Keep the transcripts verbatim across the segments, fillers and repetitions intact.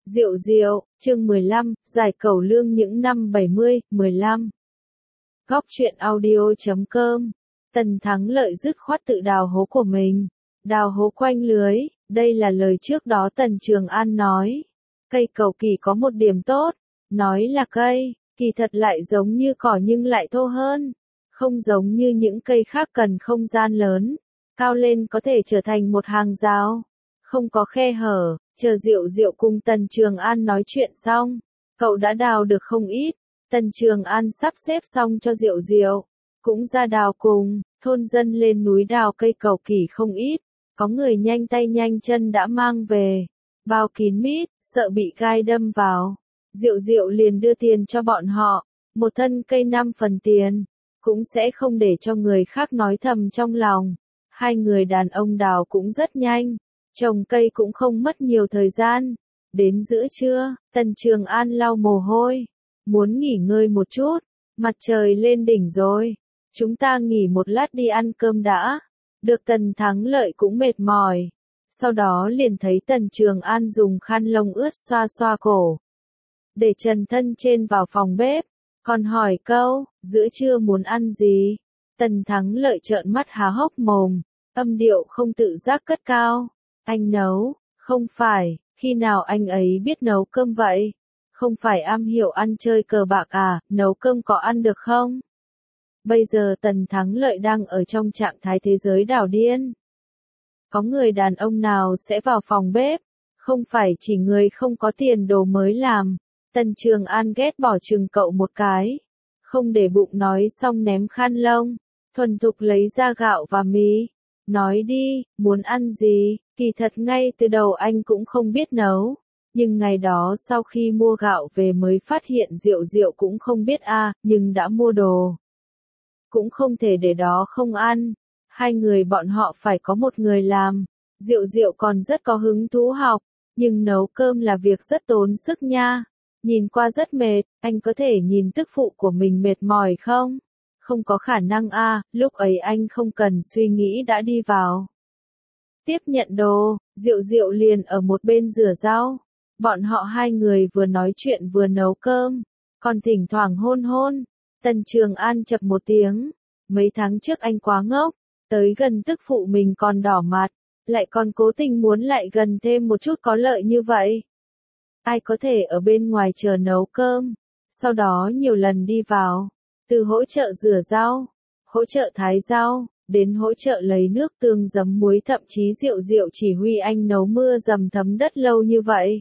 Diệu diệu, chương mười lăm, giải cẩu lương những năm bảy mươi, mười lăm. Góc truyện audio chấm com. Tần Thắng Lợi dứt khoát tự đào hố của mình. Đào hố quanh lưới, đây là lời trước đó Tần Trường An nói. Cây cầu kỳ có một điểm tốt, nói là cây, kỳ thật lại giống như cỏ nhưng lại thô hơn. Không giống như những cây khác cần không gian lớn, cao lên có thể trở thành một hàng rào. Không có khe hở, chờ Diệu Diệu cùng Tần Trường An nói chuyện xong, cậu đã đào được không ít. Tần Trường An sắp xếp xong cho Diệu Diệu, cũng ra đào cùng, thôn dân lên núi đào cây cầu kỳ không ít, có người nhanh tay nhanh chân đã mang về, bao kín mít, sợ bị gai đâm vào. Diệu Diệu liền đưa tiền cho bọn họ, một thân cây năm phần tiền, cũng sẽ không để cho người khác nói thầm trong lòng. Hai người đàn ông đào cũng rất nhanh. Trồng cây cũng không mất nhiều thời gian. Đến giữa trưa, Tần Trường An lau mồ hôi. Muốn nghỉ ngơi một chút. Mặt trời lên đỉnh rồi. Chúng ta nghỉ một lát đi ăn cơm đã. Được Tần Thắng Lợi cũng mệt mỏi. Sau đó liền thấy Tần Trường An dùng khăn lông ướt xoa xoa cổ. Để trần thân trên vào phòng bếp. Còn hỏi câu, giữa trưa muốn ăn gì? Tần Thắng Lợi trợn mắt há hốc mồm. Âm điệu không tự giác cất cao. Anh nấu, không phải, khi nào anh ấy biết nấu cơm vậy? Không phải am hiểu ăn chơi cờ bạc à, nấu cơm có ăn được không? Bây giờ Tần Thắng Lợi đang ở trong trạng thái thế giới đảo điên. Có người đàn ông nào sẽ vào phòng bếp? Không phải chỉ người không có tiền đồ mới làm. Tần Trường An ghét bỏ chừng cậu một cái. Không để bụng nói xong ném khăn lông. Thuần thục lấy ra gạo và mì. Nói đi, muốn ăn gì? Kỳ thật ngay từ đầu anh cũng không biết nấu, nhưng ngày đó sau khi mua gạo về mới phát hiện Diệu Diệu cũng không biết a, à, nhưng đã mua đồ. Cũng không thể để đó không ăn, hai người bọn họ phải có một người làm. Diệu Diệu còn rất có hứng thú học, nhưng nấu cơm là việc rất tốn sức nha. Nhìn qua rất mệt, anh có thể nhìn tức phụ của mình mệt mỏi không? Không có khả năng a, à, lúc ấy anh không cần suy nghĩ đã đi vào. Tiếp nhận đồ, Diệu Diệu liền ở một bên rửa rau. Bọn họ hai người vừa nói chuyện vừa nấu cơm, còn thỉnh thoảng hôn hôn. Tần Trường An chập một tiếng. Mấy tháng trước anh quá ngốc, tới gần tức phụ mình còn đỏ mặt, lại còn cố tình muốn lại gần thêm một chút có lợi như vậy. Ai có thể ở bên ngoài chờ nấu cơm, sau đó nhiều lần đi vào, từ hỗ trợ rửa rau, hỗ trợ thái rau, đến hỗ trợ lấy nước tương giấm muối, thậm chí Diệu Diệu chỉ huy anh nấu mưa dầm thấm đất lâu như vậy.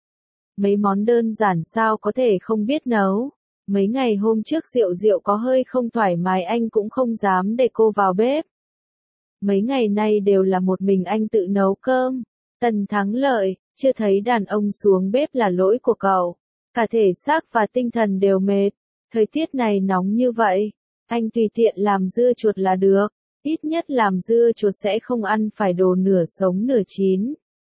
Mấy món đơn giản sao có thể không biết nấu. Mấy ngày hôm trước Diệu Diệu có hơi không thoải mái anh cũng không dám để cô vào bếp. Mấy ngày nay đều là một mình anh tự nấu cơm. Tần Thắng Lợi, chưa thấy đàn ông xuống bếp là lỗi của cậu. Cả thể xác và tinh thần đều mệt. Thời tiết này nóng như vậy, anh tùy tiện làm dưa chuột là được. Ít nhất làm dưa chuột sẽ không ăn phải đồ nửa sống nửa chín.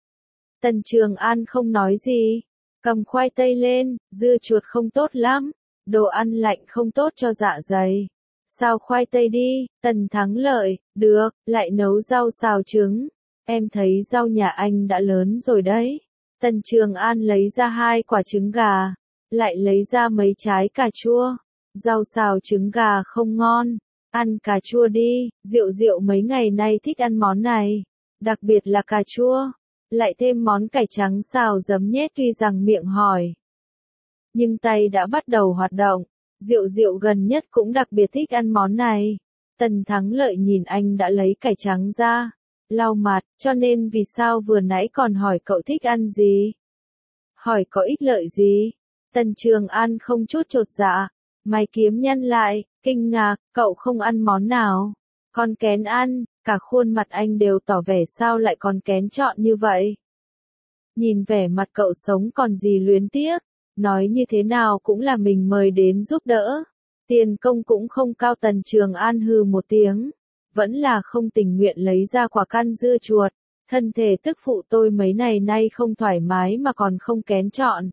Tần Trường An không nói gì, cầm khoai tây lên, dưa chuột không tốt lắm, đồ ăn lạnh không tốt cho dạ dày. Xào khoai tây đi, Tần Thắng Lợi, được, lại nấu rau xào trứng. Em thấy rau nhà anh đã lớn rồi đấy. Tần Trường An lấy ra hai quả trứng gà, lại lấy ra mấy trái cà chua. Rau xào trứng gà không ngon. Ăn cà chua đi, Diệu Diệu mấy ngày nay thích ăn món này, đặc biệt là cà chua, lại thêm món cải trắng xào giấm nhét tuy rằng miệng hỏi. Nhưng tay đã bắt đầu hoạt động, Diệu Diệu gần nhất cũng đặc biệt thích ăn món này. Tần Thắng Lợi nhìn anh đã lấy cải trắng ra, lau mặt, cho nên vì sao vừa nãy còn hỏi cậu thích ăn gì? Hỏi có ích lợi gì? Tần Trường An không chút chột dạ, mày kiếm nhăn lại. Kinh ngạc, cậu không ăn món nào? Con kén ăn, cả khuôn mặt anh đều tỏ vẻ sao lại còn kén chọn như vậy. Nhìn vẻ mặt cậu sống còn gì luyến tiếc, nói như thế nào cũng là mình mời đến giúp đỡ. Tiền công cũng không cao. Tần Trường An hừ một tiếng, vẫn là không tình nguyện lấy ra quả căn dưa chuột. Thân thể tức phụ tôi mấy ngày nay không thoải mái mà còn không kén chọn.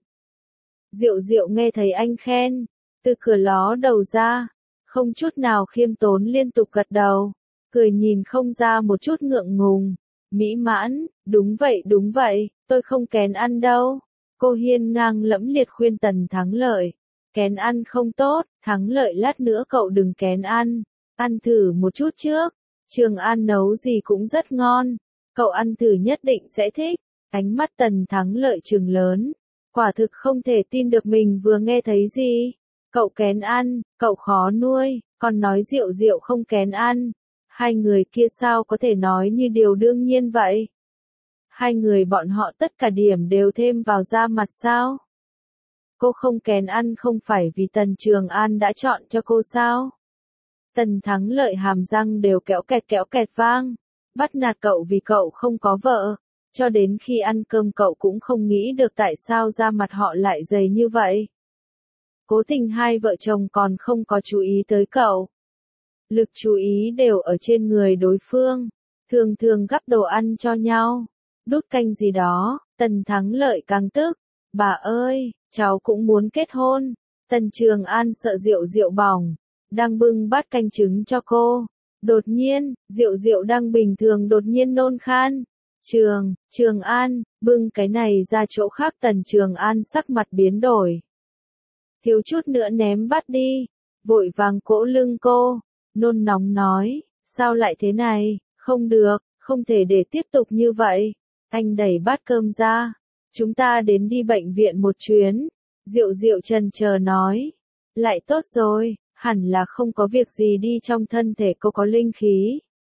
Diệu Diệu nghe thấy anh khen, từ cửa ló đầu ra. Không chút nào khiêm tốn liên tục gật đầu, cười nhìn không ra một chút ngượng ngùng, mỹ mãn, đúng vậy đúng vậy, tôi không kén ăn đâu, Cô hiên ngang lẫm liệt khuyên Tần Thắng Lợi. Kén ăn không tốt, Thắng Lợi lát nữa cậu đừng kén ăn. Ăn thử một chút trước. Trường An nấu gì cũng rất ngon. Cậu ăn thử nhất định sẽ thích. Ánh mắt Tần Thắng Lợi trừng lớn. Quả thực không thể tin được mình vừa nghe thấy gì. Cậu kén ăn, cậu khó nuôi, còn nói Diệu Diệu không kén ăn. Hai người kia sao có thể nói như điều đương nhiên vậy? Hai người bọn họ tất cả điểm đều thêm vào da mặt sao? Cô không kén ăn không phải vì Tần Trường An đã chọn cho cô sao? Tần Thắng Lợi hàm răng đều kéo kẹt kéo kẹt vang. Bắt nạt cậu vì cậu không có vợ. Cho đến khi ăn cơm cậu cũng không nghĩ được tại sao da mặt họ lại dày như vậy. Cố tình hai vợ chồng còn không có chú ý tới cậu. Lực chú ý đều ở trên người đối phương. Thường thường gắp đồ ăn cho nhau. Đút canh gì đó, Tần Thắng Lợi càng tức. Bà ơi, cháu cũng muốn kết hôn. Tần Trường An sợ Diệu Diệu bỏng. Đang bưng bát canh trứng cho cô. Đột nhiên, Diệu Diệu đang bình thường đột nhiên nôn khan. Trường, Trường An, bưng cái này ra chỗ khác. Tần Trường An sắc mặt biến đổi. Thiếu chút nữa ném bát đi. Vội vàng cỗ lưng cô. Nôn nóng nói, sao lại thế này, không được, không thể để tiếp tục như vậy. Anh đẩy bát cơm ra. Chúng ta đến đi bệnh viện một chuyến. Diệu Diệu chần chờ nói. Lại tốt rồi, hẳn là không có việc gì đi trong thân thể cô có linh khí.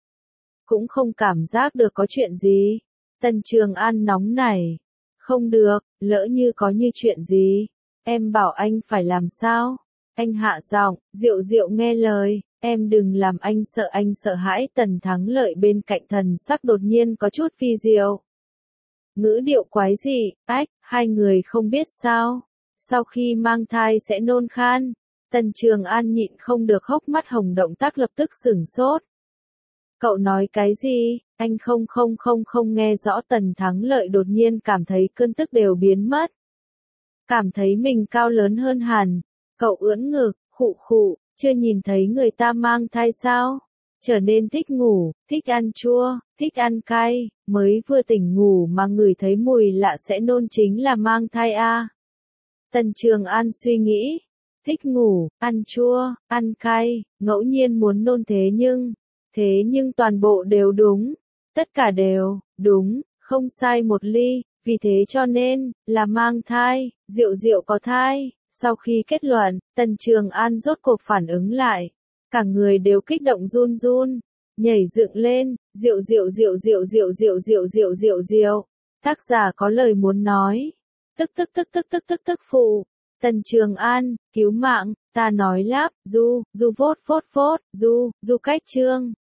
Cũng không cảm giác được có chuyện gì. Tần Trường An nóng nảy. Không được, lỡ như có như chuyện gì. Em bảo anh phải làm sao? Anh hạ giọng, Diệu Diệu nghe lời. Em đừng làm anh sợ anh sợ hãi. Tần Thắng Lợi bên cạnh thần sắc đột nhiên có chút phi diệu. Ngữ điệu quái gì, ách, hai người không biết sao. Sau khi mang thai sẽ nôn khan. Tần Trường An nhịn không được hốc mắt hồng động tác lập tức sửng sốt. Cậu nói cái gì, anh không không không không nghe rõ. Tần Thắng Lợi đột nhiên cảm thấy cơn tức đều biến mất. Cảm thấy mình cao lớn hơn hẳn. Cậu ưỡn ngực, khụ khụ, chưa nhìn thấy người ta mang thai sao? Trở nên thích ngủ, thích ăn chua, thích ăn cay, mới vừa tỉnh ngủ mà ngửi thấy mùi lạ sẽ nôn chính là mang thai a. Tần Trường An suy nghĩ, thích ngủ, ăn chua, ăn cay, ngẫu nhiên muốn nôn thế nhưng, thế nhưng toàn bộ đều đúng, tất cả đều, đúng, không sai một ly, vì thế cho nên, là mang thai, Diệu Diệu có thai. Sau khi kết luận, Tần Trường An rốt cuộc phản ứng lại. Cả người đều kích động run run, nhảy dựng lên, Diệu Diệu Diệu Diệu Diệu Diệu Diệu Diệu Diệu Diệu. Tác giả có lời muốn nói. Tức tức tức tức tức tức tức phụ. Tần Trường An, cứu mạng, ta nói láp, du, du vốt phốt phốt, du, du cách trương.